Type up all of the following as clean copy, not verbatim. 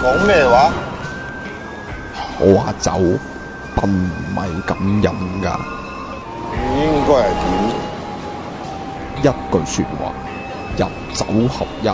講咩話？ 我話酒並唔係咁飲㗎， 應該係一句説話，入酒合一。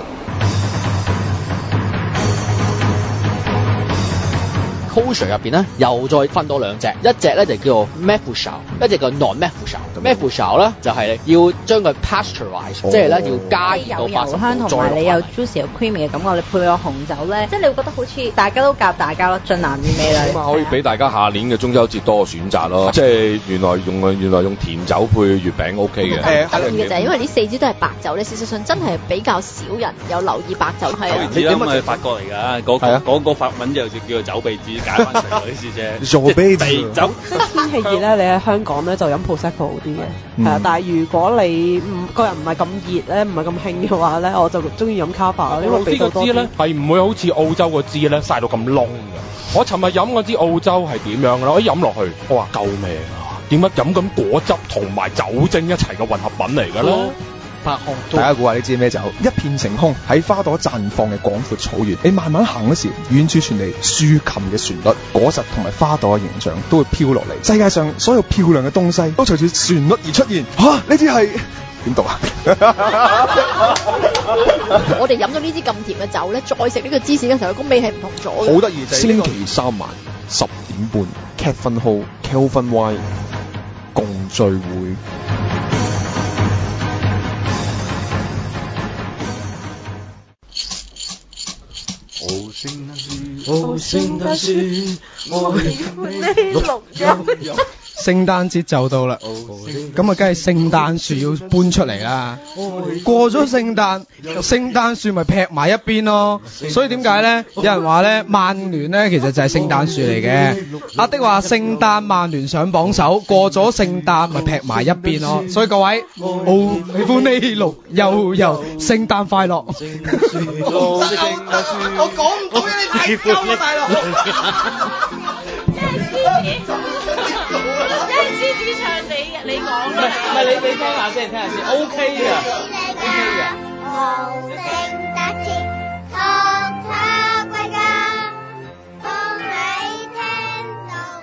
Kosher 入邊咧，又再分多兩隻，一隻咧就叫做 Mefusal， 一隻叫 non-Mefusal。Mefusal 咧就係要將佢 pasteurize，即係咧要加熱到有油香同埋你有 juicy 有 creamy 嘅感覺，你配個紅酒咧，即係你會覺得好似大家都夾大家咯，盡男意味啦。 咁啊，可以俾大家下年嘅中秋節多個選擇咯，即係原來用甜酒配月餅 OK 嘅。 得意嘅就係因為呢4支都係白酒咧，事實上真係比較少人有留意白酒。係啊， 你點係法國嚟㗎？嗰個法文就叫做酒鼻子。解翻除嗰啲事啫， 做啤酒。 天氣熱咧，你喺香港咧就飲 Prosecco 好啲嘅，係啊。但係如果你個人唔係咁熱咧，唔係咁興嘅話咧，我就中意飲 Cava，因為比較多啲。 支咧係唔會好似澳洲個支咧曬到咁燶嘅。我尋日飲嗰支澳洲係點樣嘅咧？我一飲落去，我話救命啊！點解飲緊果汁同埋酒精一齊嘅混合品嚟嘅咧？ 大家估下呢支咩酒？一片晴空喺花朵綻放嘅廣闊草原，你慢慢行嗰時，遠處傳嚟豎琴嘅旋律，果實同埋花朵嘅形象都會飄落嚟。世界上所有漂亮嘅東西都隨住旋律而出現。呢支係點讀啊？ 我哋飲咗呢支咁甜嘅酒咧，再食呢個芝士嘅時候，個味係唔同咗嘅。 好得意就係星期三晚10點半 Cavan Hall Kelvin Y 共聚會。 聖誕樹，我喜歡你綠油。 聖誕節就到啦，咁啊，梗係聖誕樹要搬出嚟啦。過咗聖誕，聖誕樹咪劈埋一邊咯。所以點解咧？有人話咧，曼聯咧其實就係聖誕樹嚟嘅。阿的話聖誕曼聯上榜首，過咗聖誕咪劈埋一邊咯。所以各位，喜歡你綠油油，聖誕快樂。 我講唔到嘅，你太鳩啦，大佬。 獅子唱你講啦， 唔係你聽下先，OK 嘅，OK 嘅。 好聖誕節，同他歸家，當你聽到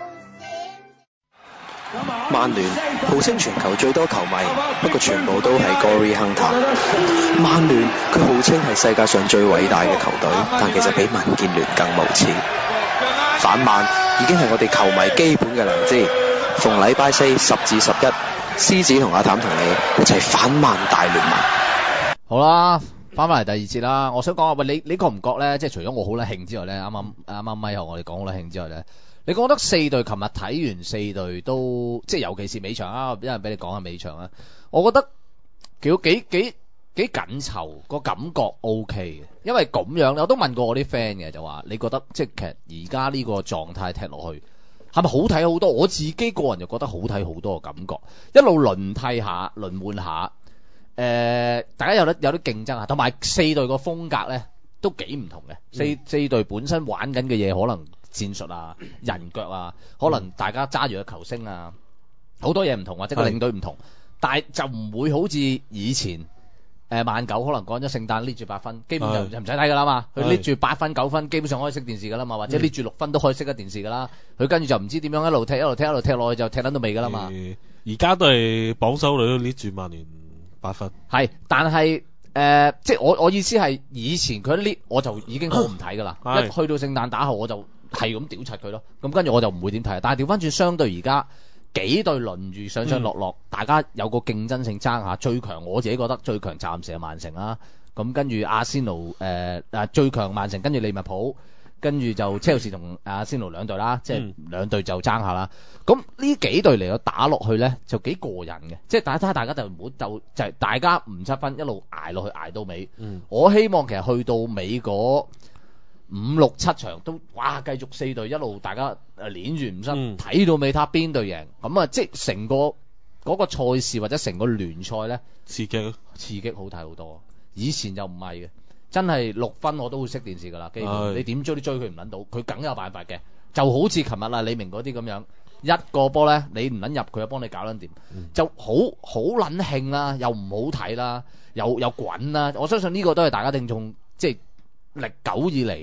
閃。曼聯號稱全球最多球迷，不過全部都係 Gory Hunter。曼聯佢號稱係世界上最偉大嘅球隊，但其實比民建聯更無恥。反曼已經係我哋球迷基本嘅良知。逢禮拜4 10至11，獅子同阿譚同你一齊反曼大聯盟。 好啦，翻返嚟第二節啦。我想講下，喂，你覺唔覺咧？即係除咗我好撚興之外咧，啱啱咪後我哋講好撚興之外咧，你覺得4隊琴日睇完4隊都即係尤其是尾場啊，一陣俾你講下尾場啊。我覺得幾緊湊，個感覺 OK 嘅，因為咁樣我都問過我啲 friend 嘅，就話你覺得即係其實而家呢個狀態踢落去係咪好睇好多？我自己個人就覺得好睇好多嘅感覺，一路輪替下、輪換下，大家有啲競爭啊，同埋4隊個風格咧都幾唔同嘅。四隊本身玩緊嘅嘢可能戰術啊、人腳啊，可能大家揸住個球星啊，好多嘢唔同，或者個領隊唔同，但係就唔會好似以前。曼九可能講咗聖誕拎住8分，基本上就唔使睇噶啦嘛。佢拎住8分9分，基本上可以熄電視噶啦嘛，或者拎住6分都可以熄得電視噶啦。佢跟住就唔知點樣一路踢落去就踢到尾噶啦嘛。 而家都係榜首女都拎住曼聯8分。係， 但係即係我意思係以前佢一拎我就已經好唔睇噶啦。一去到聖誕打後我就係咁屌柒佢咯。咁跟住我就唔會點睇。但係調翻轉相對而家。幾隊輪住上落，大家有個競爭性爭下。最強我自己覺得最強暫時係曼城啦。咁跟住阿仙奴最強曼城，跟住利物浦，跟住就車路士同阿仙奴兩隊啦，即係兩隊就爭下啦。咁呢幾隊嚟到打落去咧，就幾過癮嘅。即係大家就唔好就係大家唔7分一路捱落去捱到尾。我希望其實去到尾嗰5、6、7場都哇繼續4隊一路大家連住唔失，睇到尾睇邊隊贏咁啊！即係成個嗰個賽事或者成個聯賽咧，刺激好睇好多。以前就唔係嘅，真係6分我都會熄電視噶啦。基本你點追都追佢唔撚到，佢梗有辦法嘅。就好似琴日啊李明嗰啲咁樣，一個波咧你唔撚入佢就幫你搞撚掂，就好撚興啦，又唔好睇啦，又滾啦。我相信呢個都係大家聽眾即係歷久以嚟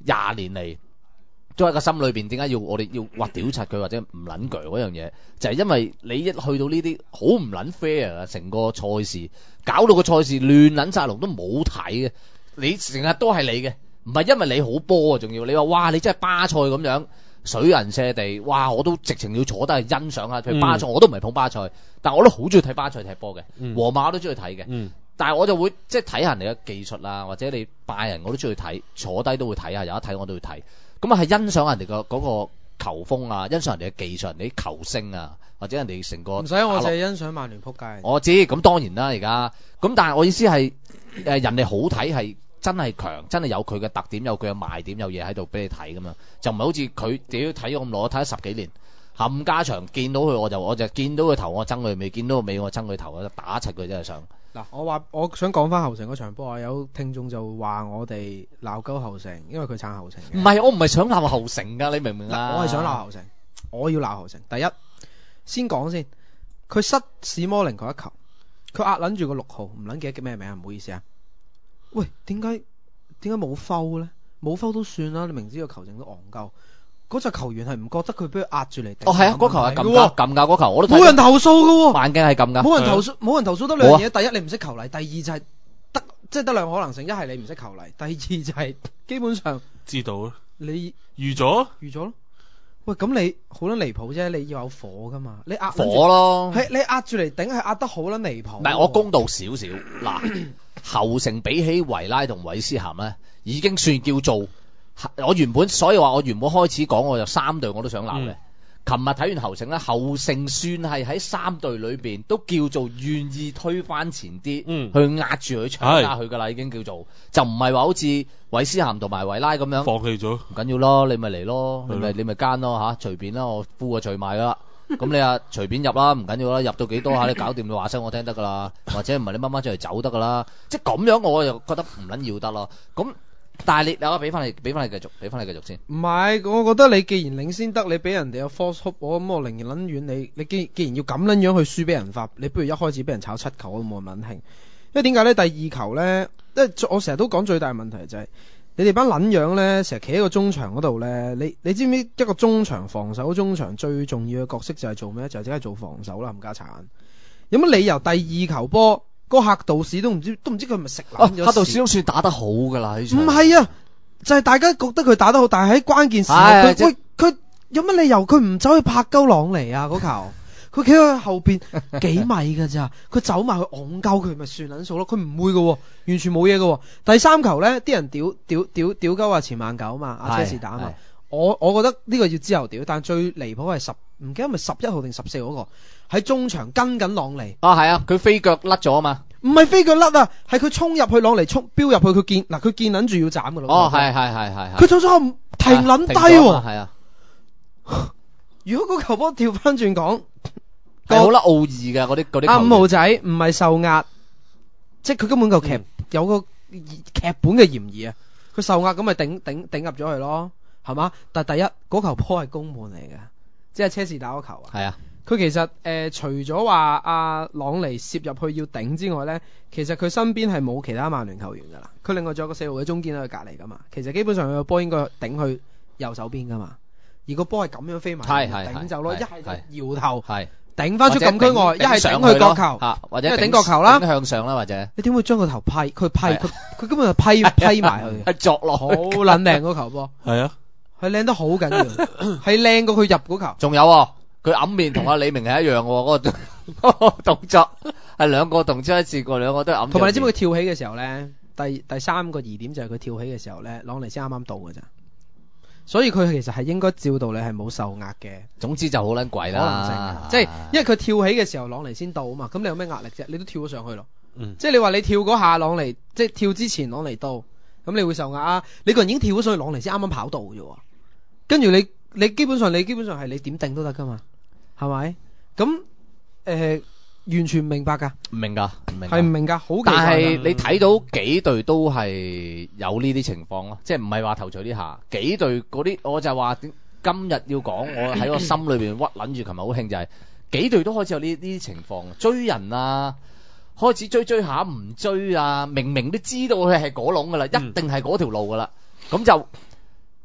20年嚟都喺個心裏邊，點解要我哋要哇屌柒佢或者唔撚鋸嗰樣嘢？就係因為你一去到呢啲好唔撚 fair 啊，成個賽事搞到個賽事亂撚晒龍都冇睇嘅，你成日都係你嘅，唔係因為你好波啊，仲要你話哇你真係巴塞咁樣水人瀉地，哇我都直情要坐低去欣賞下，譬如巴塞我都唔係捧巴塞，但我都好中意睇巴塞踢波嘅，皇馬我都中意睇嘅。但係我就會即係睇下人哋嘅技術啦，或者你拜仁我都中意睇，坐低都會睇下，有得睇我都會睇。咁啊係欣賞人哋個嗰個球風啊，欣賞人哋嘅技術，人哋啲球星啊，或者人哋成個。唔使， 我淨係欣賞曼聯撲街。 我知，咁當然啦而家。咁但係我意思係人哋好睇係真係強，真係有佢嘅特點，有佢嘅賣點，有嘢喺度俾你睇噶嘛。就唔係好似佢屌睇咗咁耐，睇咗10幾年。冚家場見到佢我就見到佢頭我憎佢尾，見到個尾我憎佢頭，我打柒佢真係想。 嗱，我想講翻後城嗰場波啊，有聽眾就話我哋鬧鳩後城，因為佢撐後城。 唔係，我唔係想鬧後城㗎，你明唔明啊？ 我係想鬧後城，我要鬧後城。第一，先講先，佢失史摩靈嗰一球，佢壓撚住個6號，唔撚記得叫咩名啊？唔好意思啊。喂，點解冇foul咧？冇foul都算啦，你明知個球證都戇鳩。嗰隻球員係唔覺得佢俾佢壓住嚟。哦，係啊，嗰球係撳㗎嗰球，我都睇。冇人投訴㗎喎。慢鏡係撳㗎。冇人投訴得兩樣嘢，第一你唔識球例，第二就係得兩個可能性，一係你唔識球例，第二就係基本上知道啊。 你預咗咯。喂，咁你好撚離譜啫，你要有火㗎嘛？你壓火咯。 係你壓住嚟頂，係壓得好撚離譜。 唔係，我公道少少嗱，後城比起維拉同韋斯咸咧，已經算叫做。所以話我原本開始講我就3隊我都想鬧嘅。琴日睇完後城咧，後城算係喺3隊裏邊都叫做願意推翻前啲，去壓住佢搶下佢噶啦，已經叫做就唔係話好似韋斯咸同埋維拉咁樣放棄咗， 唔緊要咯，你咪嚟咯，你咪奸咯嚇，隨便啦，我呼個除埋噶啦，咁你啊隨便入啦，唔緊要啦，入到幾多下你搞掂你話聲我聽得噶啦，或者唔係你掹翻出嚟走得噶啦，即係咁樣我就覺得唔撚要得咯，咁。但係你俾翻你繼續先。唔係，我覺得你既然領先得，你俾人哋有 force hook，我寧願撚遠你既然要咁撚樣去輸俾人發，你不如一開始俾人炒7球我都冇咁撚興。因為點解咧？第2球咧，我成日都講最大問題就係你哋班撚樣咧，成日企喺個中場嗰度咧，你知唔知一個中場防守中場最重要嘅角色就係做咩？就係只係做防守啦，冚家鏟。有乜理由第2球波？個客道士都唔知佢係咪食撚咗？客道士都算打得好噶啦，唔係啊，就係大家覺得佢打得好，但係喺關鍵時刻佢有乜理由佢唔走去拍鳩朗尼啊？嗰球佢企喺後邊幾米噶咋？佢走埋去戇鳩佢咪算撚數咯？佢唔會噶，完全冇嘢噶。第3球咧，啲人屌鳩話前曼九嘛，阿車士打啊嘛。我覺得呢個要之後屌，但最離譜係唔記得咪11號定14嗰個喺中場跟緊朗尼。係啊，佢飛腳甩咗啊嘛。唔係飛腳甩啊，係佢衝入去朗尼飆入去，佢見撚住要斬噶咯。係。佢走咗後停撚低喎。係啊。如果嗰球波跳翻轉講，係好啦奧義㗎嗰啲。5號仔唔係受壓，即係佢根本個有個劇本嘅嫌疑啊。佢受壓咁咪頂入咗去咯。係嘛？但係第一嗰球波係攻門嚟嘅，即係車士打嗰球啊。係啊，佢其實除咗話阿朗尼攝入去要頂之外咧，其實佢身邊係冇其他曼聯球員噶啦。佢另外仲有個4號嘅中堅喺佢隔離噶嘛。其實基本上佢個波應該頂去右手邊噶嘛，而個波係咁樣飛埋，頂走咯。一係就搖頭，頂翻出禁區外；一係頂去角球，或者頂角球啦，頂向上啦，或者你點會將個頭批？佢根本就批埋去，係作落好撚靚嗰球波。係啊。佢靚得好緊要，係靚過佢入嗰球。仲有佢揞面同阿李明係一樣喎，嗰個動作係兩個動作一次過，兩個都揞。同埋你知唔知佢跳起嘅時候咧？第3個疑點就係佢跳起嘅時候咧，朗尼先啱啱到㗎咋。所以佢其實係應該照道理係冇受壓嘅。總之就好撚貴啦，即係因為佢跳起嘅時候朗尼先到啊嘛，咁你有咩壓力啫？你都跳咗上去咯。即係你話你跳嗰下朗尼，即係跳之前朗尼到，咁你會受壓啊？你個人已經跳咗上去，朗尼先啱啱跑到嘅啫。跟住你基本上係你點定都得噶嘛，係咪？咁完全唔明白噶，唔明噶，係唔明噶，好奇怪。但係你睇到幾隊都係有呢啲情況咯，即係唔係話頭槌呢下幾隊嗰啲，我就話今日要講，我喺個心裏邊屈撚住，琴日好興就係幾隊都開始有呢啲情況，追人啊，開始追下唔追啊，明明都知道佢係嗰籠噶啦，一定係嗰條路噶啦，咁就。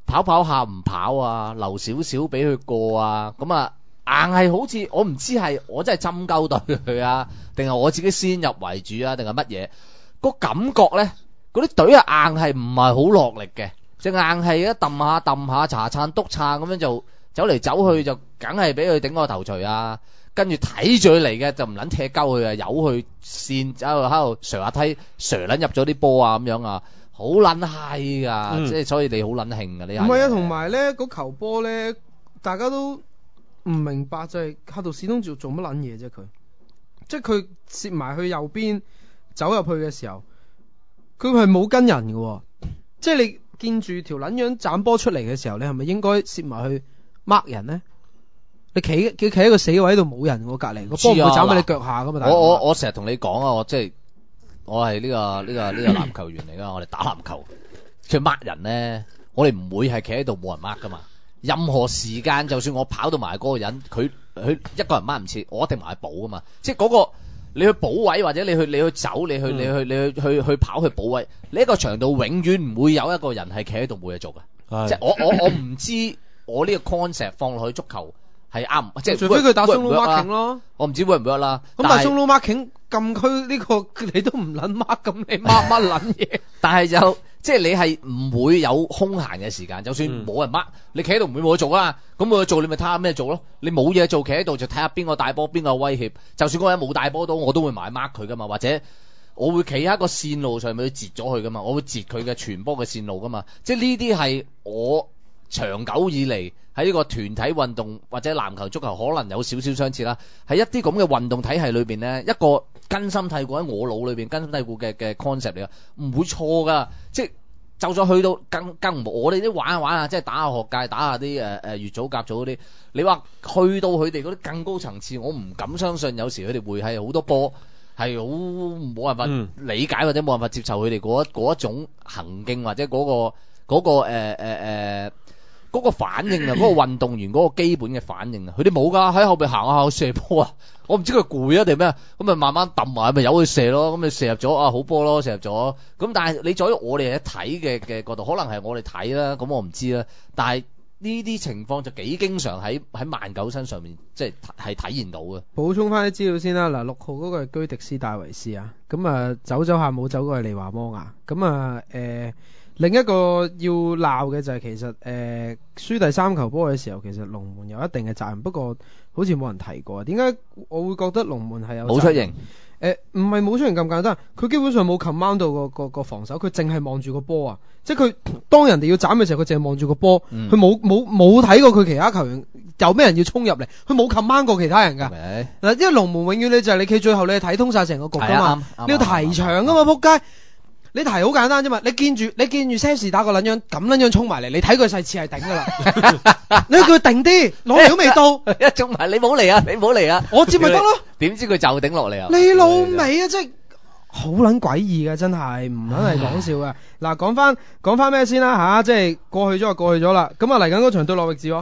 跑下唔跑啊，留少少俾佢過啊，咁啊硬係好似我唔知係我真係針鳩對佢啊，定係我自己先入為主啊，定係乜嘢？個感覺咧，嗰啲隊啊硬係唔係好落力嘅，即係硬係一揼下查撐督撐咁樣就走嚟走去就梗係俾佢頂個頭槌啊！跟住睇住佢嚟嘅就唔撚踢鳩佢啊，由佢線喺度瀡下梯瀡撚入咗啲波啊咁樣啊，好撚閪噶，即係所以你好撚興噶呢。 唔係啊，同埋咧嗰球波咧，大家都唔明白就係客到史東做乜撚嘢啫佢，即係佢攝埋去右邊走入去嘅時候，佢係冇跟人嘅，即係你見住條撚樣斬波出嚟嘅時候，你係咪應該攝埋去 mark 人咧？你企喺個死位度冇人喎，隔離個波唔會斬喺你腳下噶嘛？ 我成日同你講啊，我係呢個籃球員嚟噶，我哋打籃球，佢 mark 人咧，我哋唔會係企喺度冇人 mark 噶嘛。任何時間，就算我跑到埋嗰個人，佢一個人 mark 唔切，我一定埋去補噶嘛。即係嗰個你去補位或者你去走，你去跑去補位，你一個場度永遠唔會有一個人係企喺度冇嘢做噶。即係我唔知我呢個 concept 放落去足球。係啱，即係除非佢打 solo marking 咯， 我唔知會唔會啦。 咁但係 solo marking 禁區呢個你都唔撚 mark，咁你 mark 乜撚嘢？ 但係就即係你係唔會有空閒嘅時間，就算冇人 mark，你企喺度唔會冇嘢做啊。咁冇嘢做，你咪睇下咩做咯。你冇嘢做，企喺度就睇下邊個大波，邊個威脅。就算嗰個人冇大波到，我都會埋 mark 佢噶嘛。或者我會企喺一個線路上面去截咗佢噶嘛，我會截佢嘅傳波嘅線路噶嘛。即係呢啲係我長久以嚟。喺呢個團體運動或者籃球足球可能有少少相似啦，喺一啲咁嘅運動體系裏邊咧，一個根深蒂固喺我腦裏邊根深蒂固嘅 concept 嚟噶，唔會錯噶。即係就算去到更我哋啲玩下玩下，即係打下學界，打下啲乙組甲組嗰啲，你話去到佢哋嗰啲更高層次，我唔敢相信有時佢哋會係好多波係好冇辦法理解或者冇辦法接受佢哋嗰一種行徑或者嗰個反應啊，嗰個運動員嗰個基本嘅反應啊，佢哋冇噶，喺後邊行下射波啊，我唔知佢攰啊定咩，咁咪慢慢揼埋，咪由佢射咯，咁你射入咗啊，好波咯，射入咗。咁但係你在於我哋一睇嘅角度，可能係我哋睇啦，咁我唔知啦。但係呢啲情況就幾經常喺曼九身上面，即係體現到嘅。補充翻啲資料先啦，嗱，6號嗰個係居迪斯戴維斯啊，咁啊走下冇走過去利華摩亞，咁啊另一個要鬧嘅就係其實輸第3球波嘅時候，其實龍門有一定嘅責任，不過好似冇人提過。點解我會覺得龍門係有責任？ 冇出形？ 唔係冇出形咁簡單，佢基本上冇 command 到個防守，佢淨係望住個波啊！即係佢當人哋要斬嘅時候，佢淨係望住個波，佢冇睇過佢其他球員有咩人要衝入嚟，佢冇 command 過其他人㗎。嗱，因為龍門永遠你就係你企最後，你係睇通晒成個局㗎嘛，你要提場㗎嘛，仆街！你提好簡單啫嘛，你見住車士打個撚樣咁撚樣衝埋嚟，你睇佢勢似係頂噶啦，你叫佢定啲，攞嚟都未到， 一衝埋你冇嚟啊，你冇嚟啊， 我接咪得咯， 點知佢就頂落嚟啊？ 你老味啊，真係好撚詭異嘅，真係唔撚係講笑嘅。嗱，講翻咩先啦吓，即係過去咗就過去咗啦。咁啊嚟緊嗰場對諾域治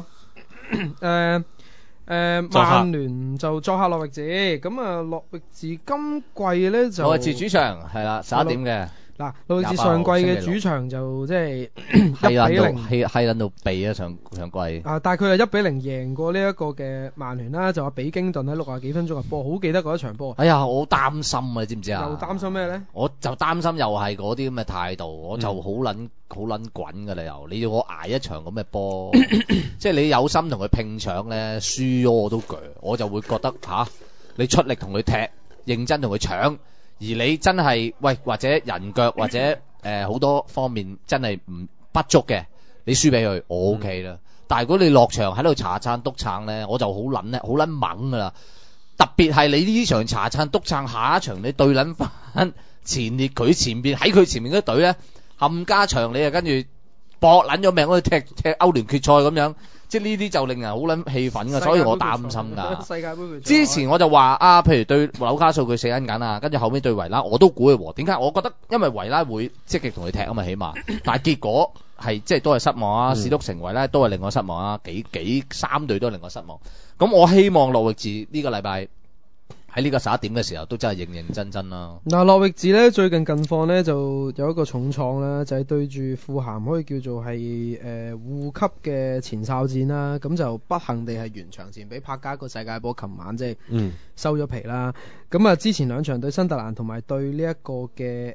曼聯就作客諾域治，咁啊諾域治今季咧就諾域治主場係啦11點嘅。嗱，諾域治上季嘅主場就即係1-0， 係撚到避啊上季。 啊，但係佢係1-0贏過呢一個嘅曼聯啦，就話比京頓喺60幾分鐘嘅波，好記得嗰一場波。 哎呀，我好擔心啊，你知唔知啊？ 又擔心咩咧？ 我就擔心又係嗰啲咁嘅態度，我就好撚滾噶啦又，你要我捱一場咁嘅波，即係你有心同佢拼搶咧，輸咗我都鋸，我就會覺得你出力同佢踢，認真同佢搶。而你真係或者人腳或者好多方面真係不足嘅，你輸俾佢我 OK 啦。但係如果你落場喺度查撐督撐咧，我就好撚猛噶啦。特別係你呢場查撐督撐，下一場你對撚翻前列佢前邊喺佢前面嗰隊咧，冚家場你啊跟住搏撚咗命，好似踢歐聯決賽咁樣。即係呢啲就令人好撚氣憤㗎，所以我擔心㗎。世界盃之前我就話譬如對紐卡素佢死緊啊，跟住後面對維拉我都估佢和。點解？我覺得因為維拉會積極同佢踢啊嘛，起碼。但係結果係即係都係失望啊！史篤城維拉都係令我失望啊！幾3隊都令我失望。咁我希望諾域治呢個禮拜喺呢個11點嘅時候都真係認認真真啦。 嗱，諾域治咧最近近況咧就有一個重創啦，就係、是、對住富咸可以叫做係護級嘅前哨戰啦，咁就不幸地係完場前俾柏加一個世界波，琴晚即係收咗皮啦。咁之前兩場對新特蘭同埋對呢一個嘅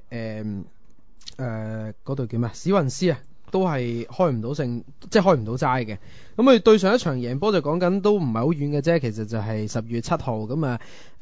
嗰隊叫咩史雲斯啊，都係開唔到勝，即係開唔到齋嘅。咁佢對上一場贏波就講緊都唔係好遠嘅啫，其實就係10月7號咁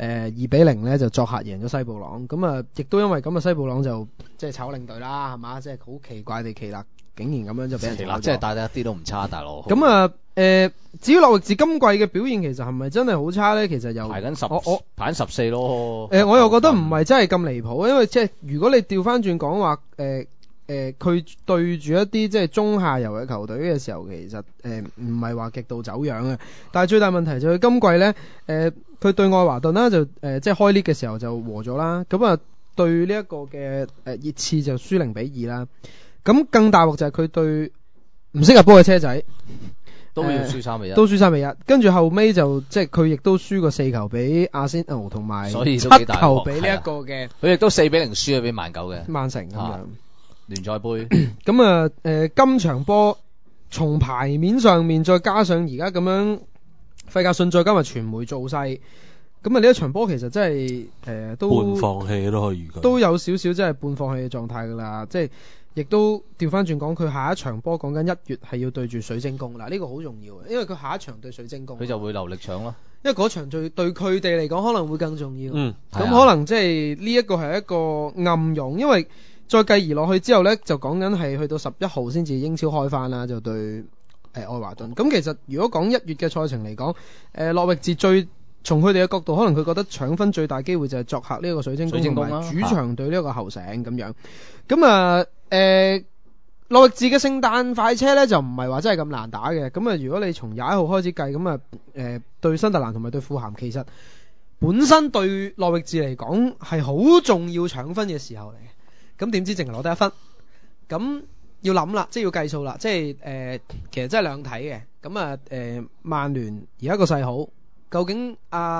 2-0咧就作客贏咗西布朗。咁亦都因為咁西布朗就即係炒領隊啦，係嘛？即係好奇怪地奇勒竟然咁樣就俾人炒咗。 即係大家一啲都唔差，大佬。 咁至於諾域治今季嘅表現其實係咪真係好差咧？其實又排緊排緊14咯。 我又覺得唔係真係咁離譜，因為即係如果你調翻轉講話佢對住一啲即係中下游嘅球隊嘅時候，其實唔係話極度走樣嘅。但係最大問題就係今季咧，佢對愛華頓啦就即係開 league 嘅時候就和咗啦。咁對呢一個嘅熱刺就輸0-2啦。咁更大鑊就係佢對唔識入波嘅車仔都要輸3-1， 都輸3-1。跟住後尾就即係佢亦都輸過4球俾阿仙奴同埋7球俾呢一個嘅。 佢亦都4-0輸咗俾曼城咁樣。 聯賽杯咁今場波從牌面上面再加上而家咁樣費格遜再加埋傳媒造勢，咁呢一場波其實真係都半放棄都可以預計， 都有少少真係半放棄嘅狀態㗎啦。即係亦都調翻轉講，佢下一場波講緊1月係要對住水晶宮啦，呢個好重要嘅，因為佢下一場對水晶宮， 佢就會留力搶咯。 因為嗰場對佢哋嚟講可能會更重要。咁可能即係呢一個係一個暗湧，因為再繼而落去之後呢，就講緊係去到11號先至英超開翻啦，就對愛華頓。咁其實如果講1月嘅賽程嚟講，諾域治從佢哋嘅角度，可能佢覺得搶分最大機會就係作客呢個水晶宮同埋主場對呢個後城咁樣。咁諾域治嘅聖誕快車呢，就唔係話真係咁難打嘅。咁如果你從21號開始計，咁對新特蘭同埋對富咸，其實本身對諾域治嚟講係好重要搶分嘅時候嚟嘅。咁點知淨係攞得1分，咁要諗啦，即係要計數啦，即係其實真係兩睇嘅。咁曼聯而家個勢好，究竟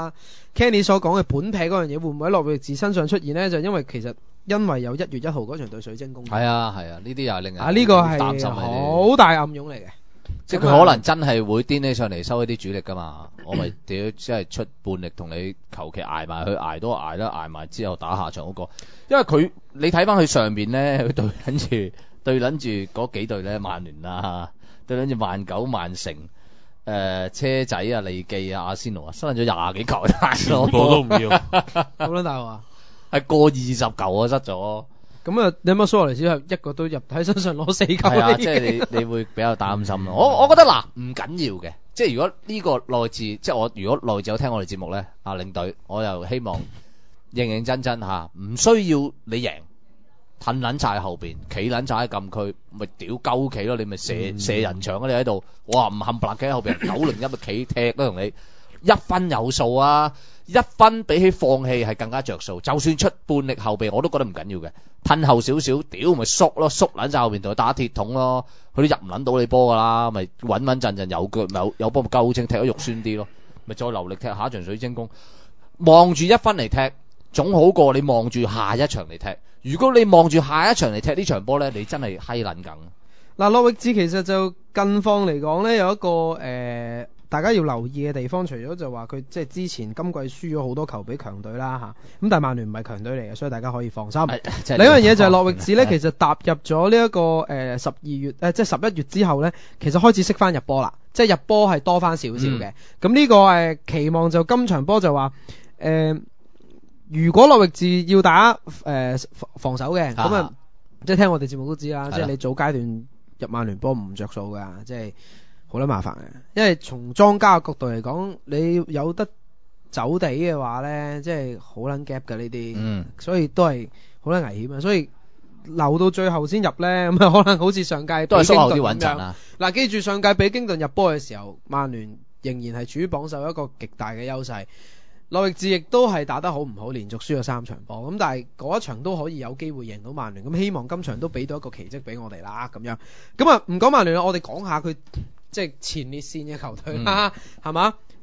Kenny 所講嘅本撇嗰樣嘢會唔會喺諾域治身上出現呢？就因為有1月1號嗰場對水晶宮。係啊，呢啲又係令人呢個係好大暗湧嚟嘅。 即係佢可能真係會癲起上嚟收一啲主力噶嘛，我咪屌即係出半力同你求其捱埋去，捱多捱啦，捱埋之後打下場嗰個。因為你睇翻佢上面咧，佢對撚住嗰幾隊咧，曼聯啊，對撚住曼九、曼城、車仔啊、利記啊、阿仙奴啊，收撚咗20幾球大佬， 我都唔要， 好撚大話， 係過20球啊，失咗。咁你乜蘇亞雷斯係一個都入喺身上攞4球？ 係啊，即係你會比較擔心咯。我覺得唔緊要嘅，即係如果呢個內治，即係如果內治有聽我哋節目咧，領隊，我又希望認認真真唔需要你贏，褪撚晒後邊，企撚晒喺禁區，咪屌鳩企咯，你咪射人牆啊！你喺度，我話唔冚唪唥企喺後邊9-1咪企踢咯，同你1分有數啊！1分比起放棄係更加着數，就算出半力後備我都覺得唔緊要嘅，褪後少少，屌咪縮咯，縮撚晒後邊同佢打鐵桶咯，佢都入唔撚到你波噶啦，咪穩穩陣陣有腳有波咪夠稱踢得肉酸啲咯，咪再留力踢下一場水晶宮，望住1分嚟踢，總好過你望住下一場嚟踢。如果你望住下一場嚟踢呢場波呢，你真係閪撚梗。諾域治其實就近況嚟講呢，有一個大家要留意嘅地方，除咗就話佢即係之前今季輸咗好多球俾強隊啦嚇，咁但係曼聯唔係強隊嚟嘅，所以大家可以放心。另一樣嘢就係諾域治呢，其實踏入咗呢一個12月即係11月之後呢，其實開始識翻入波啦，即係入波係多翻少少嘅。咁呢個期望就今場波就話如果諾域治要打防守嘅，咁即係聽我哋節目都知啦，即係你早階段入曼聯波唔着數噶，即係好撚麻煩嘅。因為從莊家嘅角度嚟講，你有得走地嘅話咧，即係好撚 gap 嘅呢啲，所以都係好撚危險啊。所以留到最後先入咧，咁可能好似上屆都係縮後啲穩陣啦。嗱，記住上屆俾京頓入波嘅時候，曼聯仍然係處於榜首一個極大嘅優勢。諾域治亦都係打得好唔好，連續輸咗3場波，咁但係嗰一場都可以有機會贏到曼聯，咁希望今場都俾到一個奇蹟俾我哋啦，咁樣。咁唔講曼聯啦，我哋講下佢即係前列線嘅球隊啦，係嘛？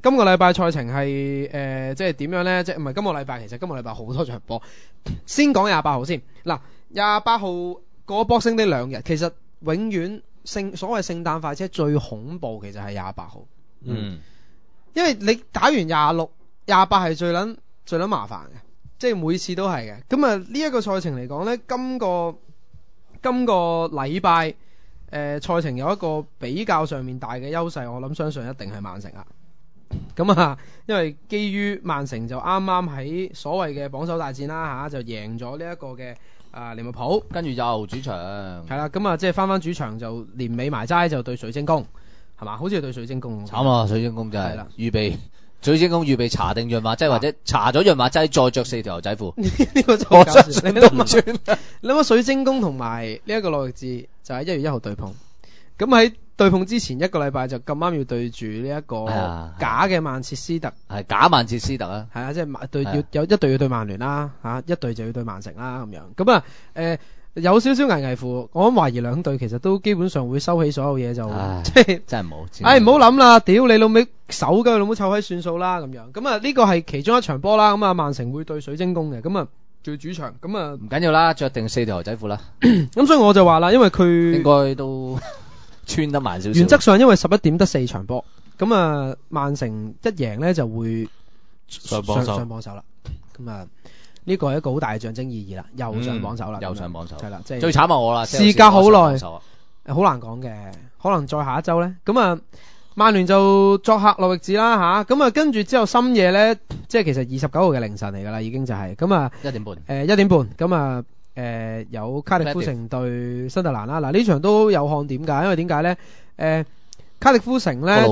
今個禮拜賽程係即係點樣呢？即係唔係今個禮拜？其實今個禮拜好多場波。先講28號先。嗱，28號嗰 Boxing Day 2日，其實永遠所謂聖誕快車最恐怖，其實係28號。因為你打完26、28係最撚麻煩嘅，即係每次都係嘅。咁啊，呢一個賽程嚟講呢，今個禮拜賽程有一個比較上面大嘅優勢，我諗相信一定係曼城啦。咁啊，因為基於曼城就啱啱喺所謂嘅榜首大戰啦就贏咗呢一個嘅利物浦， 跟住就主場係啦。咁啊，即係翻主場就年尾埋齋就對水晶宮，係嘛？好似係對水晶宮。慘啊！水晶宮真係預備。水晶宮預備搽定潤滑劑，或者搽咗潤滑劑再着4條牛仔褲。 呢個就好搞笑，你都唔穿。你諗下水晶宮同埋呢一個諾域治就喺1月1號對碰。咁喺對碰之前一個禮拜就咁啱要對住呢一個假嘅曼徹斯特。係假曼徹斯特啊。係啊，即係對要有一隊要對曼聯啦，一隊就要對曼城啦咁樣。咁啊有少少危乎，我諗懷疑兩隊其實都基本上會收起所有嘢就即係真係冇。唔好諗啦，屌你老味手嘅老母臭閪算數啦咁樣。咁啊呢個係其中一場波啦。咁啊曼城會對水晶宮嘅，咁啊做主場。咁啊唔緊要啦，着定4條牛仔褲啦。 咁所以我就話啦，因為佢應該都穿得慢少少。 原則上因為11點得4場波，咁啊曼城一贏呢就會上榜首啦。咁啊呢個係一個好大嘅象徵意義啦，又上榜首啦， 又上榜首，係啦，即係最慘係我啦， 事隔好耐，好難講嘅，可能再下一週咧，咁啊，曼聯就作客諾域治啦咁啊，跟住之後深夜咧，即係其實29號嘅凌晨嚟㗎啦，已經就係咁啊，1點半，1點半，咁啊，有卡迪夫城對新特蘭啦，嗱呢場都有看點㗎，因為點解咧？卡迪夫城咧就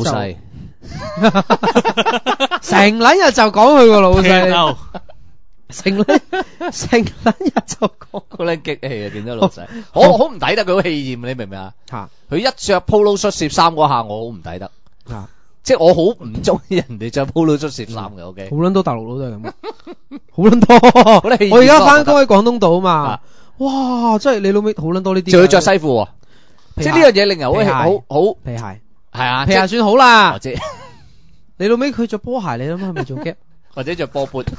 成撚日就講佢個老細。成日就講好撚激氣啊！見到老細，我好唔抵得佢好氣焰，你明唔明啊？佢一着 polo 恤攝衫嗰下，我好唔抵得。即係我好唔中意人哋着 polo 恤攝衫嘅。OK，好撚多大陸佬都係咁，好撚多。我而家翻工喺廣東島啊嘛，哇！真係你老味好撚多呢啲。仲要着西褲，即係呢樣嘢令人好皮鞋，係啊，皮鞋算好啦。你老味佢着波鞋，你諗下係咪做 gap？或者着波缽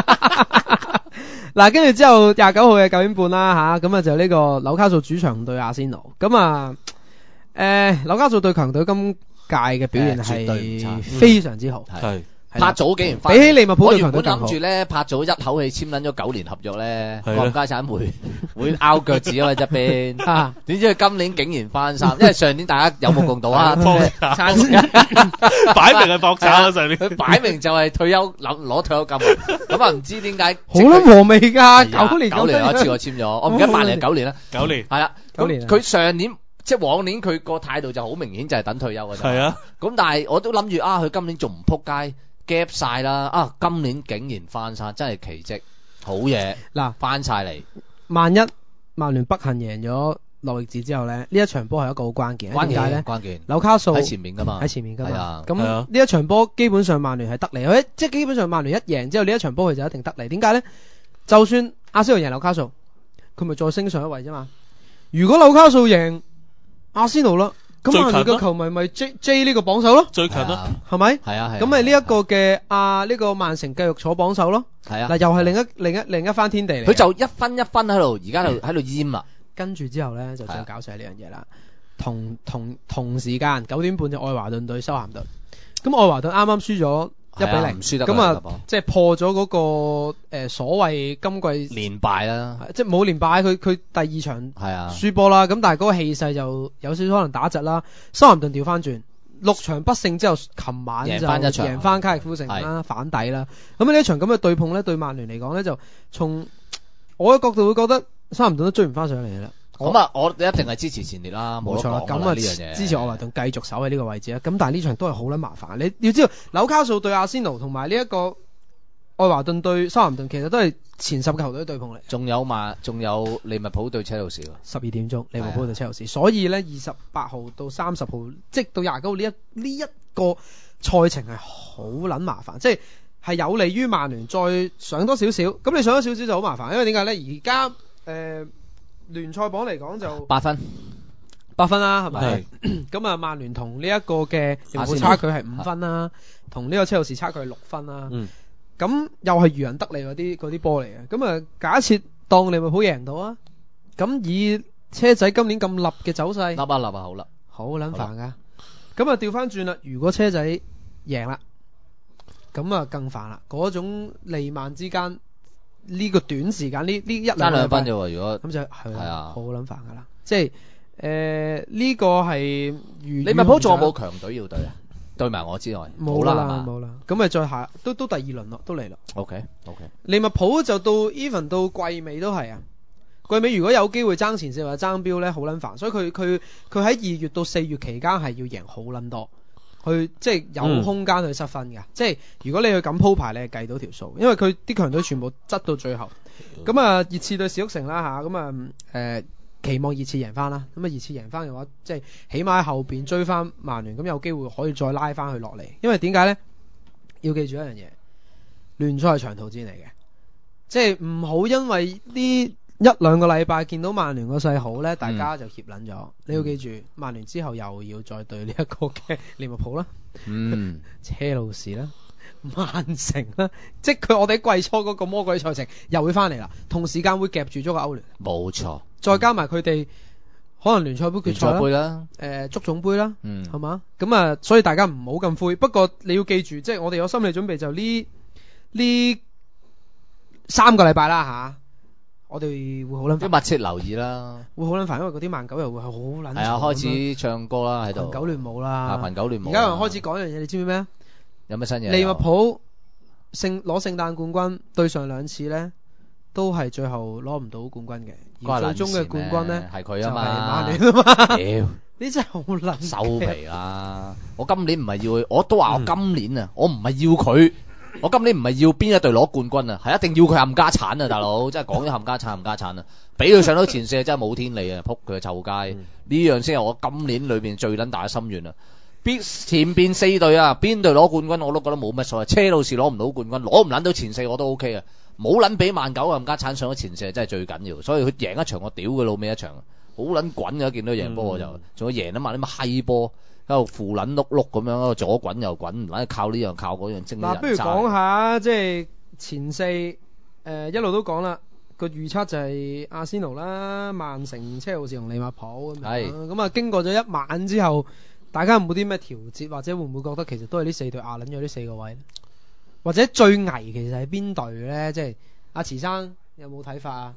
嗱，跟住之後29號嘅9點半啦咁啊就呢個紐卡素主場對阿仙奴。咁啊紐卡素對強隊今屆嘅表現係非常之好，拍祖竟然比起利物浦對強隊更好。我原本諗住咧拍祖一口氣簽撚咗9年合約咧，國家產會拗腳趾啊嘛側邊，點知佢今年竟然翻生，因為上年大家有目共睹啊，擺明係搏炒啊上年，佢擺明就係退休攞退休金，咁啊唔知點解好撚和味㗎，9年有一次我簽咗，我唔記得8年9年啦，9年係啦，9年佢上年。即係往年佢個態度就好明顯就係等退休嘅啫。係啊，咁但係我都諗住佢今年仲唔撲街 gap 晒啦，今年竟然翻晒，真係奇蹟，好嘢嗱，翻晒嚟。萬一曼聯不幸贏咗諾域治之後咧，呢一場波係一個好關鍵。點解咧？關鍵紐卡素喺前面㗎嘛，咁呢一場波基本上曼聯係得嚟，即係基本上曼聯一贏之後呢一場波佢就一定得嚟。點解咧？就算阿仙奴贏紐卡素，佢咪再升上一位啫嘛。如果紐卡素贏阿仙奴啦，咁曼聯嘅球迷咪 J 呢個榜首咯，最強啦，係咪？係啊，咁咪呢一個嘅呢個曼城繼續坐榜首咯，係啊，嗱又係另一番天地嚟。佢就一分喺度，而家喺度淹啦。跟住之後咧就最搞笑係呢樣嘢啦，同時間9點半就愛華頓對修咸頓，咁愛華頓啱啱輸咗1-0，唔輸得咁啊，即係破咗嗰個所謂今季連敗啦，即係冇連敗，佢第二場輸波啦，咁但係嗰個氣勢就有少少可能打窒啦。修咸頓調翻轉6場不勝之後，琴晚就贏翻卡迪夫城啦，反底啦。咁呢一場咁嘅對碰咧，對曼聯嚟講咧，就從我嘅角度會覺得修咸頓都追唔翻上嚟啦。咁啊，我一定係支持前列啦，冇錯啦。咁啊，呢樣嘢支持愛華頓繼續守喺呢個位置啦。咁但係呢場都係好撚麻煩。你要知道，紐卡素對阿仙奴同埋呢一個愛華頓對修咸頓，其實都係前10個球隊對碰嚟。仲有利物浦對車路士12點鐘，利物浦對車路士。所以咧，28號到30號，即係到29號呢一個賽程係好撚麻煩，即係有利於曼聯再上多少少。咁你上多少少就好麻煩，因為點解咧？而家聯賽榜嚟講就8分， 8分啦，係咪？咁啊，曼聯同呢一個嘅利物浦差距係5分啦，同呢個車路士差距係6分啦。咁又係漁人得利嗰啲波嚟嘅。咁啊，假設當利物浦贏到啊，咁以車仔今年咁立嘅走勢，立啊好啦，好撚煩噶。咁啊調翻轉啦，如果車仔贏啦，咁啊更煩啦。嗰種利曼之間呢個短時間呢一兩分啫喎，如果咁就係啊，好撚煩噶啦。即係呢個係利物浦仲有冇強隊要對啊？對埋我之外冇啦。咁咪再下都第二輪咯，都嚟啦。 OK。 利物浦就到 even 到季尾都係啊。季尾如果有機會爭前四或者爭標咧，好撚煩。所以佢喺2月到4月期間係要贏好撚多，去即係有空間去失分嘅。即係如果你去咁鋪排，你係計到條數，因為佢啲強隊全部執到最後。咁啊，熱刺對史篤城啦嚇，咁啊期望熱刺贏翻啦。咁啊，熱刺贏翻嘅話，即係起碼喺後邊追翻曼聯，咁有機會可以再拉翻佢落嚟。因為點解咧？要記住一樣嘢，聯賽係長途戰嚟嘅，即係唔好因為呢1-2個禮拜見到曼聯個勢好咧，大家就怯撚咗。你要記住，曼聯之後又要再對呢一個嘅利物浦啦，車路士啦，曼城啦，即係我哋季初嗰個魔鬼賽程又會翻嚟啦，同時間會夾住咗個歐聯。 冇錯， 再加埋佢哋可能聯賽杯決賽啦， 足總杯啦，係嘛？咁啊，所以大家唔好咁灰。不過你要記住，即係我哋有心理準備，就呢3個禮拜啦嚇。我哋會好撚煩， 密切留意啦， 會好撚煩，因為嗰啲曼九又會係好撚。係啊，開始唱歌啦喺度。 群九亂舞啦， 群九亂舞。 而家有人開始講一樣嘢，你知唔知咩啊？ 有咩新嘢？ 利物浦攞聖誕冠軍，對上2次咧都係最後攞唔到冠軍嘅，而最終嘅冠軍咧係佢啊嘛， 就係曼聯啊嘛。 屌， 你真係好撚收皮啦！我今年唔係要佢，我都話我今年啊，我唔係要佢。我今年唔係要邊一隊攞冠軍啊，係一定要佢冚家產啊，大佬！真係講咗冚家產啊，俾佢上到前四真係冇天理啊，撲佢個臭街！呢樣先係我今年裏邊最撚大嘅心願啊！前邊4隊啊，邊隊攞冠軍我都覺得冇乜所謂，車路士攞唔到冠軍，攞唔撚到前四我都 OK 啊！冇撚俾曼九冚家產上咗前四真係最緊要，所以佢贏一場我屌佢老尾一場，好撚滾嘅，見到贏波我就仲要贏啊嘛，啲乜閪波。喺度扶撚碌碌咁樣，喺度左滾右滾，唔撚靠呢樣靠嗰樣精啲人。 不如講下即係前四一路都講啦，個預測就係阿仙奴啦、曼城、車路士同利物浦咁樣。咁啊，經過咗一晚之後，大家有冇啲咩調節，或者會唔會覺得其實都係呢4隊壓撚咗呢4個位呢？或者最危其實係邊隊咧？即係阿池生有冇睇法啊？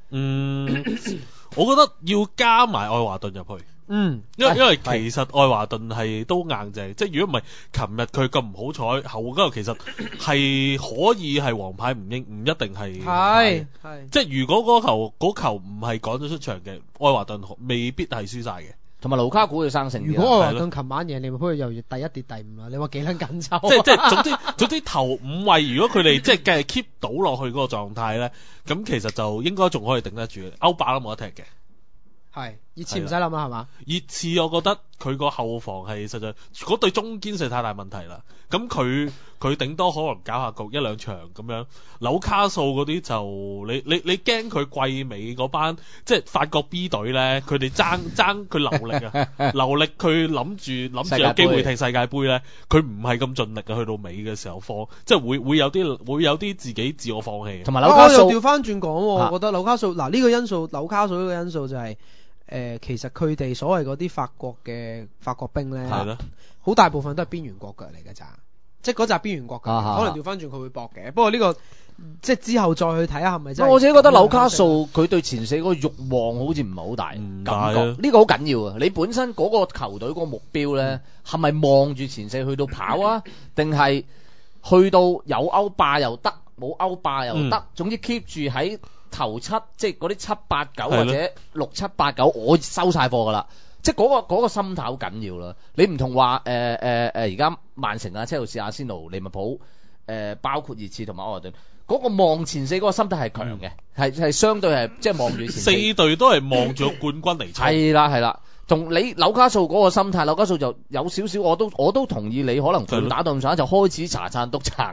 我覺得要加埋愛華頓入去。因為其實愛華頓係都硬淨，即係如果唔係琴日佢咁唔好彩，後嗰個其實係可以係黃牌，唔一定係。係即係如果嗰球唔係趕咗出場嘅，愛華頓未必係輸晒嘅。 同埋盧卡古要生性。 如果愛華頓琴晚贏利物浦，又第一跌第5啦，你話幾撚緊抽？ 即係總之頭5位，如果佢哋即係繼續 keep 到落去嗰個狀態咧，咁其實就應該仲可以頂得住。歐霸都冇得踢嘅。係熱刺唔使諗啦，係嘛？熱刺我覺得佢個後防係實在嗰對中堅實在太大問題啦。咁佢頂多可能搞下局1-2場咁樣。紐卡素嗰啲就你驚佢季尾嗰班即係法國 B 隊咧，佢哋爭佢流力啊，流力佢諗住有機會踢世界盃咧，佢唔係咁盡力啊，去到尾嘅時候放，即係會有啲自己自我放棄。 同埋紐卡素又調翻轉講，我覺得紐卡素嗱呢個因素，紐卡素呢個因素就係。其實佢哋所謂嗰啲法國兵咧，好大部分都係邊緣國腳嚟嘅咋，即係嗰紮邊緣國腳，可能調翻轉佢會搏嘅。不過呢個即係之後再去睇下係咪真係。 我自己覺得紐卡素佢對前四嗰個慾望好似唔係好大，感覺呢個好緊要啊！你本身嗰個球隊嗰個目標咧，係咪望住前四去到跑啊，定係去到有歐霸又得，冇歐霸又得，總之 keep 住喺頭7，即係嗰啲7、8、9或者6、7、8、9，我收晒貨噶啦，即係嗰個心態好緊要啦。你唔同話而家曼城啊、車路士、阿仙奴、利物浦包括熱刺同埋愛華頓，嗰個望前四嗰個心態係強嘅，係相對係即係望住前四。4隊都係望住冠軍嚟衝。係啦，同你紐卡素嗰個心態，紐卡素就有少少，我都同意你可能半打到咁上下就開始查撐督撐嘅。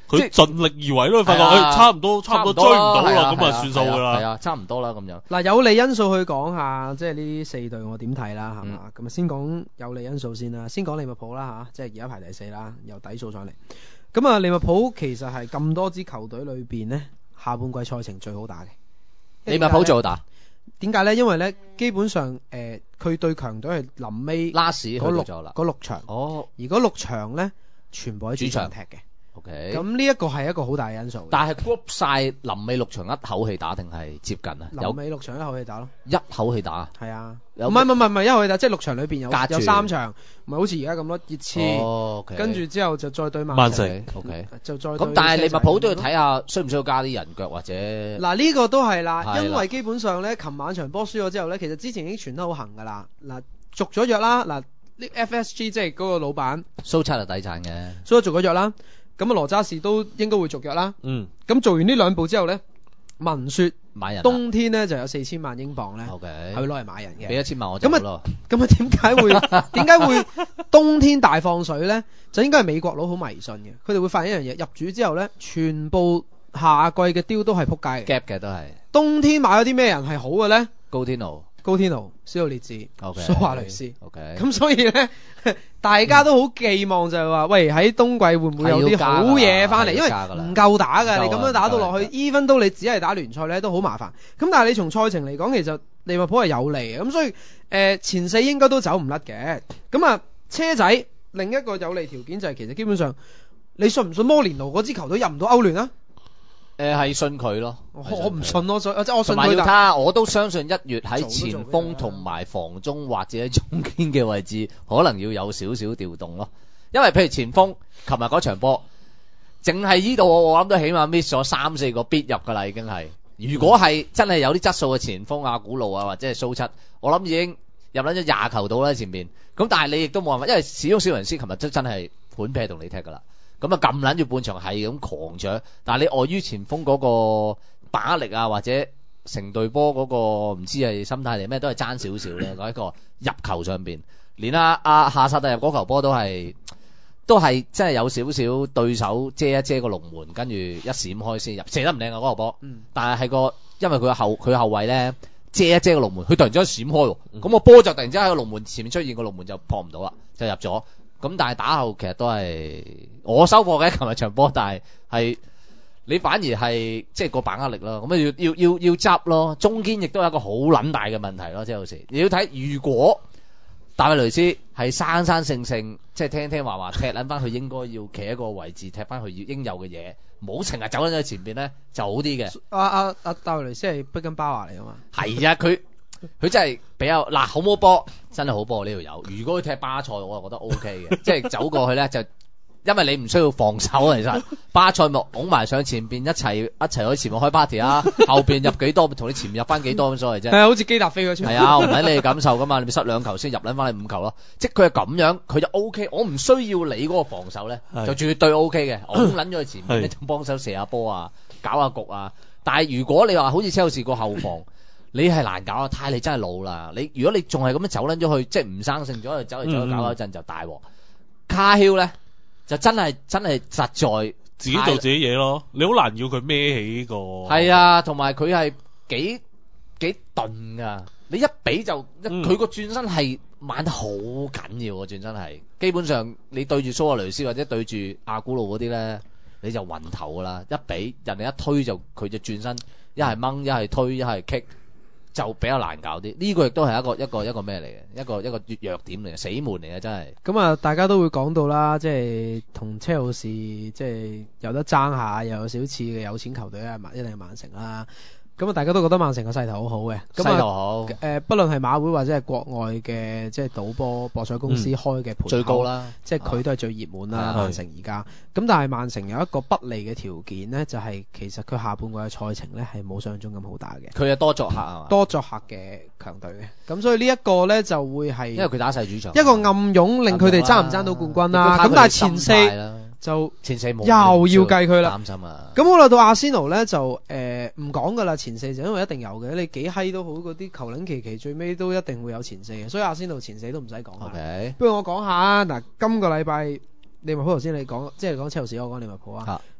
佢盡力而為咯，發覺差唔多追唔到啦，咁啊算數㗎啦。 係啊，差唔多啦咁樣。 嗱，有利因素去講下，即係呢4隊我點睇啦，係嘛？咁啊先講有利因素先啦，先講利物浦啦嚇，即係而家排第4啦，由底數上嚟。咁啊，利物浦其實係咁多支球隊裏邊呢，下半季賽程最好打嘅。 利物浦最好打。 點解呢？因為呢，基本上佢對強隊係臨尾嗰6場，而嗰6場呢，全部喺主場踢嘅。 OK， 咁呢一個係一個好大嘅因素。 但係 group 晒臨尾6場一口氣打定係接近啊？ 臨尾6場一口氣打咯。 一口氣打？係啊。唔係一口氣打，即係6場裏邊有3場，唔係好似而家咁咯，熱刺。跟住之後就再對曼城。 OK。 就再咁，但係利物浦都要睇下需唔需要加啲人腳或者。 嗱呢個都係啦，因為基本上咧，琴晚場波輸咗之後咧，其實之前已經傳得好行㗎啦。嗱續咗約啦，嗱呢 FSG 即係嗰個老闆。 蘇七係抵賺嘅。 蘇七續咗約啦。咁啊，羅渣士都應該會續約啦。咁做完呢兩步之後咧，聞說買人冬天咧就有4000萬英鎊咧，係會攞嚟買人嘅。 俾1000萬我就好咯。 咁啊，點解會冬天大放水咧？就應該係美國佬好迷信嘅，佢哋會發現一樣嘢，入主之後咧，全部夏季嘅雕都係撲街嘅。 gap 嘅都係。冬天買咗啲咩人係好嘅咧？ 高天奴、 斯奧列治、 蘇亞雷斯。 OK。 咁所以咧，大家都好寄望就係話，喂喺冬季會唔會有啲好嘢翻嚟？因為唔夠打㗎，你咁樣打到落去 even 都你只係打聯賽咧都好麻煩。咁但係你從賽程嚟講，其實利物浦係有利嘅。咁所以前4應該都走唔甩嘅。咁啊，車仔另一個有利條件就係其實基本上，你信唔信摩連奴嗰支球隊入唔到歐聯啊？ 係信佢咯， 我唔信咯，即係我信佢。 同埋要睇下，我都相信1月喺前鋒同埋防中或者喺中堅嘅位置，可能要有少少調動咯。因為譬如前鋒，琴日嗰場波，淨係呢度我諗都起碼 miss 咗3-4個必入噶啦，已經係。如果係真係有啲質素嘅前鋒啊，古路啊或者係蘇七，我諗已經入咗20球到啦前面。咁但係你亦都冇辦法，因為始終小雲斯琴日都真係盤劈同你踢噶啦。咁啊撳撚住半場係咁狂搶，但係你礙於前鋒嗰個把握力啊，或者成隊波嗰個唔知係心態定咩，都係爭少少咧。嗰一個入球上邊，連夏薩特入嗰球波都係真係有少少對手遮一遮個龍門，跟住一閃開先入，射得唔靚啊嗰個波。但係因為佢後衛咧遮一遮個龍門，佢突然之間閃開，咁個波就突然之間喺個龍門前面出現，個龍門就撲唔到啦，就入咗。咁但係打後其實都係我收貨嘅，琴日場波，但係你反而係即係個把握力咯。咁啊要執咯，中堅亦都有一個好撚大嘅問題咯，即係有時你要睇，如果大衛雷斯係生性，即係聽話踢撚翻佢應該要企喺個位置，踢翻佢要應有嘅嘢，冇成日走撚喺前邊咧就好啲嘅。 大衛雷斯係碧根巴華嚟㗎嘛？ 係啊，佢真係比較好摸波，真係好波呢條友。如果佢踢巴塞，我就覺得 OK 嘅，即係走過去咧就，因為你唔需要防守其實巴塞咪拱埋上前邊一齊喺前面開 party 啊，後邊入幾多同你前面入翻幾多咁所謂啫。 係啊，好似基達菲嗰場。 係啊，唔使你感受噶嘛，你咪失2球先入撚翻你5球咯。即係佢係咁樣，佢就 OK。我唔需要你嗰個防守咧，就絕對 OK 嘅。我撚咗佢前面咧，就幫手射下波啊，搞下局啊。但係如果你話好似車路士個後防。你係難搞啊！太你真係老啦！如果你仲係咁樣走撚咗去，即係唔生性咗，走嚟走去搞嗰陣就大鑊。卡丘咧就真係實在自己做自己嘢咯，你好難要佢孭起呢個。 係啊，同埋佢係幾鈍噶，你一比就佢個轉身係慢得好緊要喎，轉身係基本上你對住蘇亞雷斯或者對住阿古路嗰啲咧，你就暈頭噶啦！一比人哋一推就佢就轉身，一係掹，一係推，一係 kick。就比較難搞啲，呢個亦都係一個咩嚟嘅，一個弱點嚟嘅，死門嚟嘅真係。 咁啊，大家都會講到啦，即係同車路士即係有得爭下，又有少似嘅有錢球隊啊，一定係曼城啦。咁啊，大家都覺得曼城個勢頭好好嘅， 勢頭好。 不論係馬會或者係國外嘅即係賭波博彩公司開嘅盤最高啦， 即係佢都係最熱門啦。曼城而家，咁但係曼城有一個不利嘅條件呢，就係其實佢下半季嘅賽程呢係冇想象中咁好打嘅。 佢係多作客啊嘛， 多作客嘅強隊嘅，咁所以呢一個呢就會係因為佢打細主場， 一個暗湧令佢哋爭唔爭到冠軍啦。咁但係前4就前4冇又要計佢啦， 擔心啊！ 咁好啦，到阿仙奴咧就唔講噶啦，前4就因為一定有嘅，你幾閪都好，嗰啲球領期最尾都一定會有前4嘅，所以阿仙奴前4都唔使講。不如我講下嗱，今個禮拜利物浦頭先你講，即係講車路士，我講利物浦啊。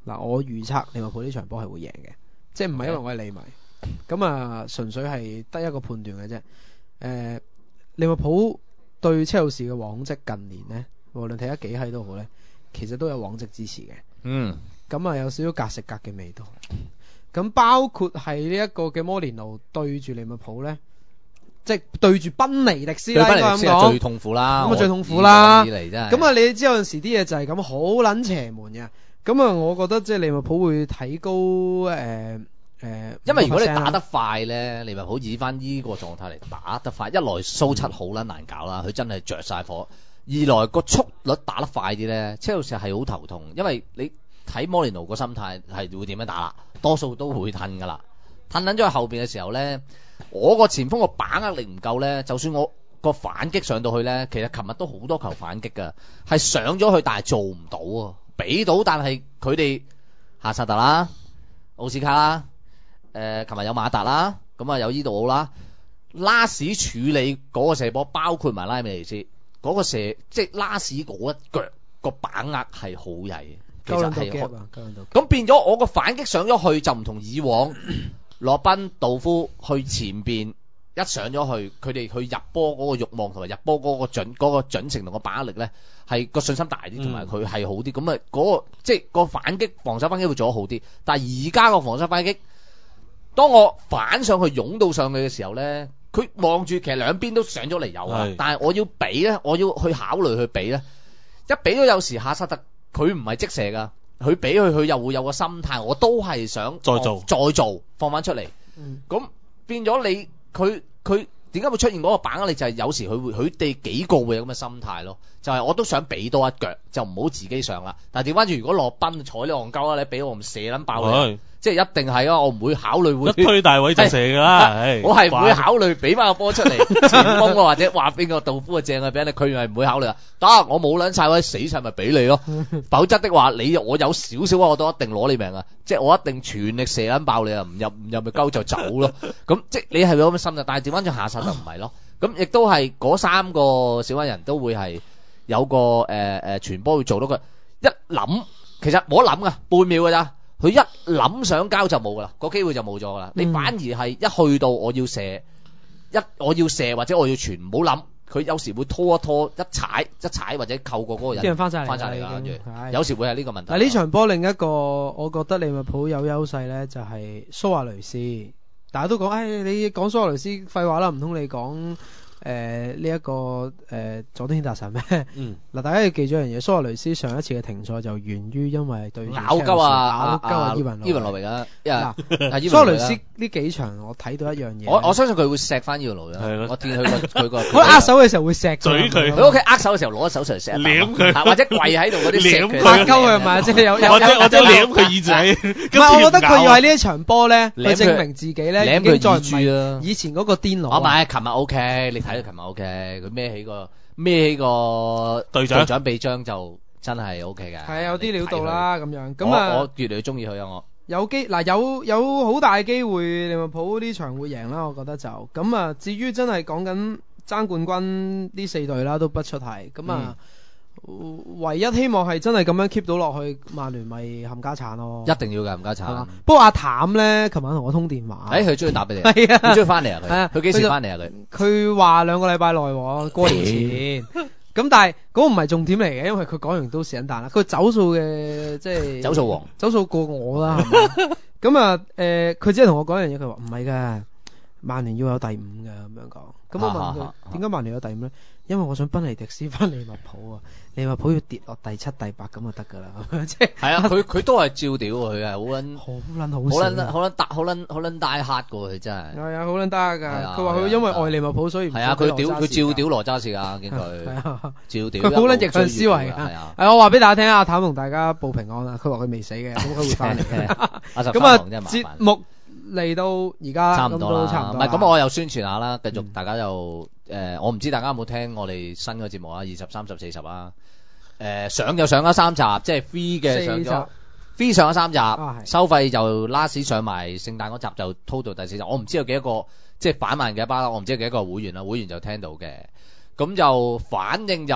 嗱，我預測利物浦呢場波係會贏嘅，即係唔係因為我係利迷，咁啊純粹係得一個判斷嘅啫。利物浦對車路士嘅往績近年呢，無論睇得幾閪都好呢，其實都有往績支持嘅。咁啊有少少格食格嘅味道。咁包括係呢一個嘅摩連奴對住利物浦呢，即係對住賓尼迪斯啦，應該咁講最痛苦啦。 咁啊最痛苦啦。 咁啊你知有陣時啲嘢就係咁好撚邪門嘅。咁啊我覺得即係利物浦會提高因為如果你打得快咧，利物浦以翻呢個狀態嚟打得快，一來蘇七好撚難搞啦，佢真係着晒火；二來個速率打得快啲咧，車路士係好頭痛，因為你睇摩連奴個心態係會點樣打啦，多數都會褪噶啦，褪撚咗喺後邊嘅時候咧，我個前鋒個把握力唔夠咧，就算我個反擊上到去咧，其實琴日都好多球反擊噶，係上咗去但係做唔到啊，俾到但係佢哋夏薩特啦、奧斯卡啦。琴日有馬達啦，咁啊有伊度奧啦，拉史處理嗰個射波，包括埋拉美尼斯嗰個射，即係拉史嗰一腳個把握係好曳，其實係咁變咗我個反擊上咗去就唔同以往，羅賓道夫去前邊一上咗去，佢哋去入波嗰個慾望同埋入波嗰個準程同個把握力咧，係個信心大啲，同埋佢係好啲，咁啊嗰個即係個反擊防守反擊會做得好啲，但係而家個防守反擊。當我反上去湧到上去嘅時候咧，佢望住其實兩邊都上咗嚟有啊，但係我要俾咧，我要去考慮去俾咧，一俾到有時夏薩特佢唔係即射噶，佢俾佢又會有個心態，我都係想再做放翻出嚟，咁變咗你佢點解會出現嗰個把握力？就係有時佢哋幾個會有咁嘅心態咯，就係我都想俾多一腳，就唔好自己上啦。但係調翻轉，如果落賓睬你戇鳩啦，你俾我唔射撚爆你。即係一定係啊！我唔會考慮會一推大位就射㗎啦。 我係唔會考慮俾翻個波出嚟前鋒或者話邊個道夫嘅正啊俾你，佢係唔會考慮啊。得我冇撚晒位死晒咪俾你咯。否則的話我有少少我都一定攞你命啊！即係我一定全力射撚爆你啊！唔入咪鳩就走咯。咁即係你係有咁嘅心態，但係調翻轉下手就唔係咯。咁亦都係嗰三個小矮人都會係有個傳波會做到佢一諗，其實冇得諗噶，半秒㗎咋。佢一諗上交就冇噶啦，個機會就冇咗噶啦。你反而係一去到我要射或者我要傳，唔好諗。佢有時會拖一拖，一踩或者扣過嗰個人，啲人翻晒嚟啦。跟住有時會係呢個問題。 嗱呢場波另一個我覺得利物浦有優勢咧，就係蘇亞雷斯。大家都講，你講蘇亞雷斯廢話啦，唔通你講？呢一個佐敦軒達臣咩？嗱，大家要記住一樣嘢，蘇亞雷斯上一次嘅停賽就源於因為對咬鳩伊雲羅維啊。 嗱，蘇亞雷斯呢幾場我睇到一樣嘢， 我相信佢會錫翻伊雲羅維。我見佢個佢握手嘅時候會錫嘴佢， 佢屋企握手嘅時候攞手上錫，舐佢，或者跪喺度嗰啲錫佢，鳩佢係咪？即係有或者舐佢耳仔。 唔係，我覺得佢要喺呢一場波咧，去證明自己咧，已經再唔係以前嗰個癲佬。 我買琴日 OK，你睇。琴日 OK，佢孭起個隊長臂章就真係 OK 嘅。 係有啲料到啦咁樣。咁我越嚟越中意佢啊！我有好大機會利物浦呢場會贏啦，我覺得就咁啊。至於真係講緊爭冠軍呢四隊啦，都不出係咁啊。唯一希望係真係咁樣 keep 到落去，曼聯咪冚家鏟咯。 一定要嘅冚家鏟。 不過阿譚咧，琴晚同我通電話。 佢終於打俾你。 係啊， 佢終於翻嚟啊！佢幾時翻嚟啊？ 佢話2個禮拜內過年前。咁但係嗰個唔係重點嚟嘅，因為佢講完都時隱彈啦。佢走數嘅即係走數王， 走數過我啦。咁啊佢只係同我講一樣嘢，佢話唔係㗎，曼聯要有第5㗎咁樣講。咁我問佢點解曼聯有第5咧？因為我想賓尼迪斯翻利物浦啊，利物浦要跌落第7、第8咁就得㗎啦，即係係啊，佢都係照屌佢係好撚大黑㗎佢真係係啊，好撚大㗎。佢話佢因為愛利物浦所以唔係啊， 佢照屌羅渣士㗎，見佢照屌， 佢好撚逆向思維㗎。係我話俾大家聽，阿譚同大家報平安啦。佢話佢未死嘅，咁佢會翻嚟嘅。咁啊，節目嚟到而家差唔多啦，唔係咁我又宣傳下啦，繼續大家又我唔知大家有冇聽我哋新嘅節目啊，20、30、40啊，上咗3集，即係 free 嘅上咗 free 上咗3集，收費就 last 上埋聖誕嗰集就 total 第4集，我唔知有幾多個即係反萬嘅一巴啦，我唔知有幾多個會員啦，會員就聽到嘅，咁就反應就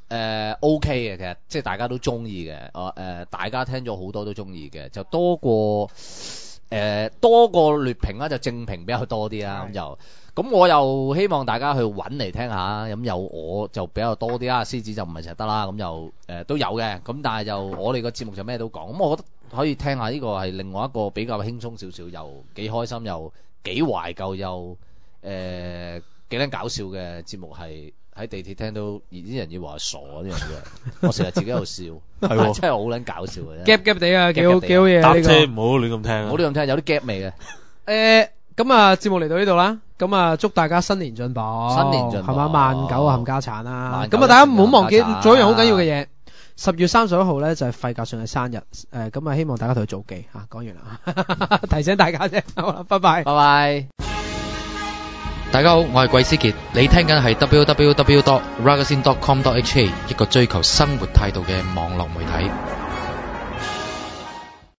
OK 嘅，其實即係大家都中意嘅，大家聽咗好多都中意嘅，就多過劣評啦，就正評比較多啲啦，咁我又希望大家去揾嚟聽下，咁有我就比較多啲啦，獅子就唔係成日得啦，咁就都有嘅，咁但係就我哋個節目就咩都講，咁我覺得可以聽下呢個係另外一個比較輕鬆少少，又幾開心又幾懷舊又幾撚搞笑嘅節目，係喺地鐵聽到啲人要話傻呢樣嘢，我成日自己喺度笑，係真係好撚搞笑嘅， 夾夾地啊，幾好嘢， 搭車唔好亂咁聽， 唔好亂咁聽，有啲夾味嘅。 咁啊，節目嚟到呢度啦，咁啊，祝大家新年進步，係嘛，萬九啊冚家產啦，咁啊，大家唔好忘記做一樣好緊要嘅嘢，10月31號咧就係費格遜嘅生日，咁啊，希望大家同佢做記嚇，講完啦，提醒大家啫，好啦，拜拜， 拜拜。 大家好，我係桂思傑，你聽緊係 www.ragazine.com.hk 一個追求生活態度嘅網絡媒體。